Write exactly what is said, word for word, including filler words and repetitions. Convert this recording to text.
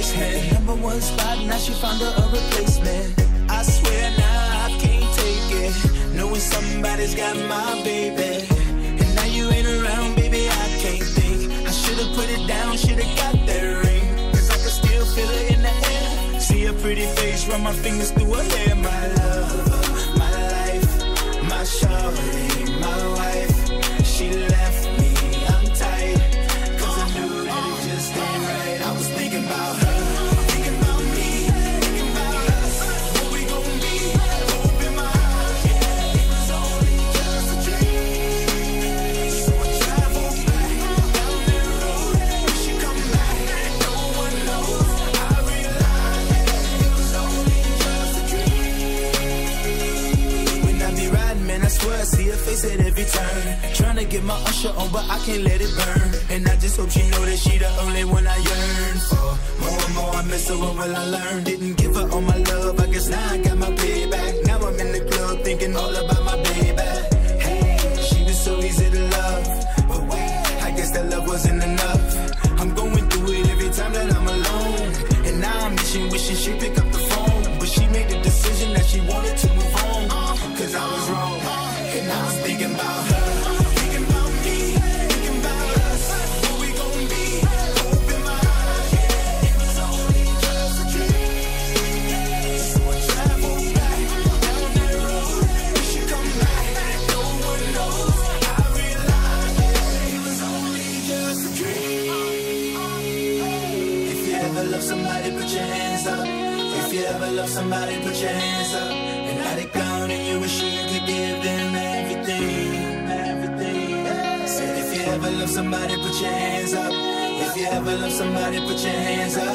basement. Number one spot, now she found her a replacement. I swear now I can't take it, knowing somebody's got my baby. And now you ain't around, baby, I can't think. I should've put it down, should've got that ring, cause I can still feel it in the air. See her pretty face, run my fingers through her hair. My love, my life, my shawty, my wife. She left me, I'm tight, cause I knew that it just ain't right. I was thinking about her, thinking about me, thinking about us, what we gon' be, hope in my eyes. Yeah, it was only just a dream. So I travel back down that road, wish you come back, no one knows. I realized it was only just a dream. When I be riding, man, I swear I see her face at every turn. Trying to get my usher on, but I can't let it burn. And I just hope she know that she the only one I yearn for. More and more I miss her, what will I learn? Didn't give her all my love, I guess now I got my payback. Now I'm in the club thinking all about my baby. Hey, she was so easy to love, but wait, I guess that love wasn't enough. I'm going through it every time that I'm alone, and now I'm wishing, wishing she'd pick up the phone. But she made the decision that she wanted to move on, cause I was wrong, and I was thinking about her. Somebody put your hands up. If you ever love somebody, put your hands up. And now they gone and you wish you could give them everything, everything. Said if you ever love somebody, put your hands up. If you ever love somebody, put your hands up.